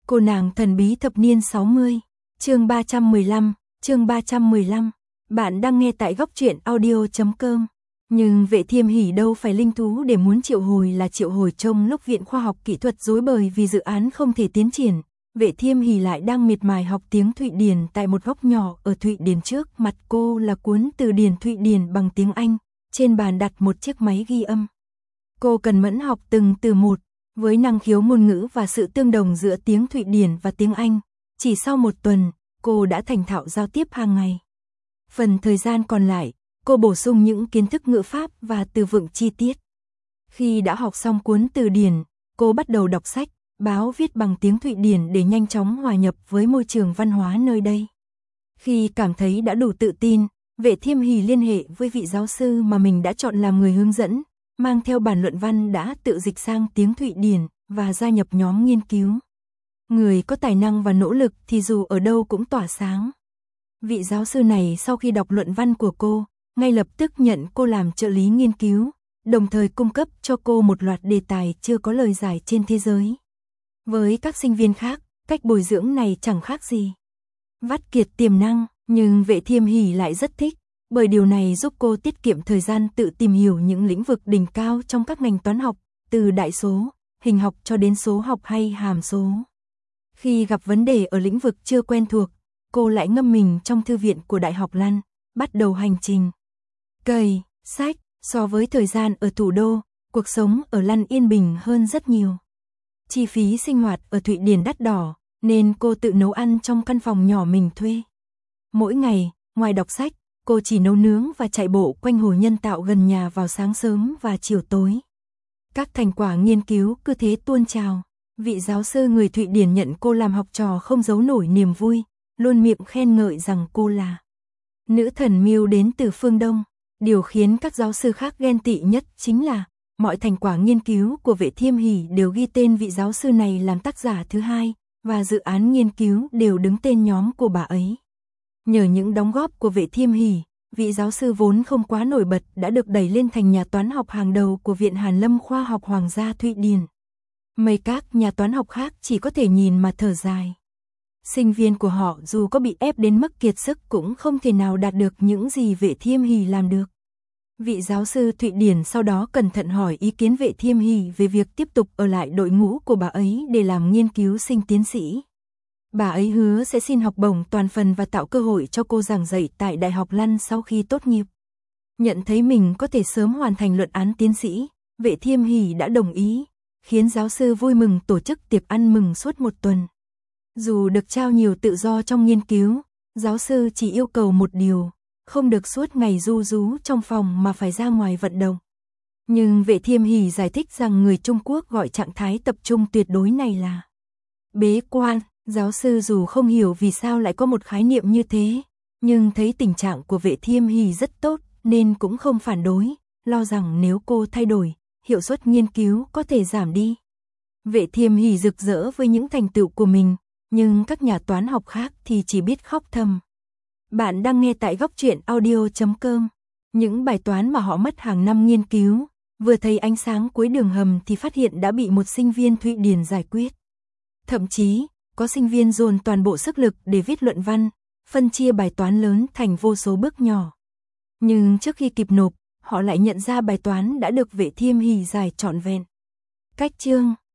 Cô nàng thần bí thập niên 60, chương 315, chương 315. Bạn đang nghe tại góc truyện audio.com. Nhưng Vệ Thiêm Hỷ đâu phải linh thú để muốn triệu hồi là triệu hồi. Trong lúc Viện Khoa học Kỹ thuật rối bời vì dự án không thể tiến triển, Vệ Thiêm Hỷ lại đang miệt mài học tiếng Thụy Điển tại một góc nhỏ ở Thụy Điển. Trước mặt cô là cuốn từ điển Thụy Điển bằng tiếng Anh, trên bàn đặt một chiếc máy ghi âm. Cô cần mẫn học từng từ một. Với năng khiếu ngôn ngữ và sự tương đồng giữa tiếng Thụy Điển và tiếng Anh, chỉ sau một tuần, cô đã thành thạo giao tiếp hàng ngày. Phần thời gian còn lại, cô bổ sung những kiến thức ngữ pháp và từ vựng chi tiết. Khi đã học xong cuốn từ điển, cô bắt đầu đọc sách, báo viết bằng tiếng Thụy Điển để nhanh chóng hòa nhập với môi trường văn hóa nơi đây. Khi cảm thấy đã đủ tự tin, Vệ Thiêm Hỷ liên hệ với vị giáo sư mà mình đã chọn làm người hướng dẫn, mang theo bản luận văn đã tự dịch sang tiếng Thụy Điển và gia nhập nhóm nghiên cứu. Người có tài năng và nỗ lực thì dù ở đâu cũng tỏa sáng. Vị giáo sư này sau khi đọc luận văn của cô, ngay lập tức nhận cô làm trợ lý nghiên cứu, đồng thời cung cấp cho cô một loạt đề tài chưa có lời giải trên thế giới. Với các sinh viên khác, cách bồi dưỡng này chẳng khác gì vắt kiệt tiềm năng, nhưng Vệ Thiêm Hỷ lại rất thích, bởi điều này giúp cô tiết kiệm thời gian tự tìm hiểu những lĩnh vực đỉnh cao trong các ngành toán học, từ đại số, hình học cho đến số học hay hàm số. Khi gặp vấn đề ở lĩnh vực chưa quen thuộc, cô lại ngâm mình trong thư viện của Đại học Lăn, bắt đầu hành trình cày sách. So với thời gian ở thủ đô, cuộc sống ở Lăn yên bình hơn rất nhiều. Chi phí sinh hoạt ở Thụy Điển đắt đỏ, nên cô tự nấu ăn trong căn phòng nhỏ mình thuê. Mỗi ngày, ngoài đọc sách, cô chỉ nấu nướng và chạy bộ quanh hồ nhân tạo gần nhà vào sáng sớm và chiều tối. Các thành quả nghiên cứu cứ thế tuôn trào. Vị giáo sư người Thụy Điển nhận cô làm học trò không giấu nổi niềm vui, luôn miệng khen ngợi rằng cô là nữ thần mưu đến từ phương Đông. Điều khiến các giáo sư khác ghen tị nhất chính là mọi thành quả nghiên cứu của Vệ Thiêm Hỷ đều ghi tên vị giáo sư này làm tác giả thứ hai, và dự án nghiên cứu đều đứng tên nhóm của bà ấy. Nhờ những đóng góp của Vệ Thiêm Hỷ, vị giáo sư vốn không quá nổi bật đã được đẩy lên thành nhà toán học hàng đầu của Viện Hàn Lâm Khoa học Hoàng gia Thụy Điển. Mấy các nhà toán học khác chỉ có thể nhìn mà thở dài. Sinh viên của họ dù có bị ép đến mức kiệt sức cũng không thể nào đạt được những gì Vệ Thiêm Hỷ làm được. Vị giáo sư Thụy Điển sau đó cẩn thận hỏi ý kiến Vệ Thiêm Hỷ về việc tiếp tục ở lại đội ngũ của bà ấy để làm nghiên cứu sinh tiến sĩ. Bà ấy hứa sẽ xin học bổng toàn phần và tạo cơ hội cho cô giảng dạy tại Đại học Lăn sau khi tốt nghiệp. Nhận thấy mình có thể sớm hoàn thành luận án tiến sĩ, Vệ Thiêm Hỷ đã đồng ý, khiến giáo sư vui mừng tổ chức tiệc ăn mừng suốt một tuần. Dù được trao nhiều tự do trong nghiên cứu, giáo sư chỉ yêu cầu một điều, không được suốt ngày ru rú trong phòng mà phải ra ngoài vận động. Nhưng Vệ Thiêm Hỷ giải thích rằng người Trung Quốc gọi trạng thái tập trung tuyệt đối này là bế quan. Giáo sư dù không hiểu vì sao lại có một khái niệm như thế, nhưng thấy tình trạng của Vệ Thiêm Hỷ rất tốt nên cũng không phản đối, lo rằng nếu cô thay đổi, hiệu suất nghiên cứu có thể giảm đi. Vệ Thiêm Hỷ rực rỡ với những thành tựu của mình, nhưng các nhà toán học khác thì chỉ biết khóc thầm. Bạn đang nghe tại góc truyện audio.com. Những bài toán mà họ mất hàng năm nghiên cứu, vừa thấy ánh sáng cuối đường hầm thì phát hiện đã bị một sinh viên Thụy Điển giải quyết. Thậm chí, có sinh viên dồn toàn bộ sức lực để viết luận văn, phân chia bài toán lớn thành vô số bước nhỏ. Nhưng trước khi kịp nộp, họ lại nhận ra bài toán đã được Vệ Thiêm Hỷ giải trọn vẹn. Cách chương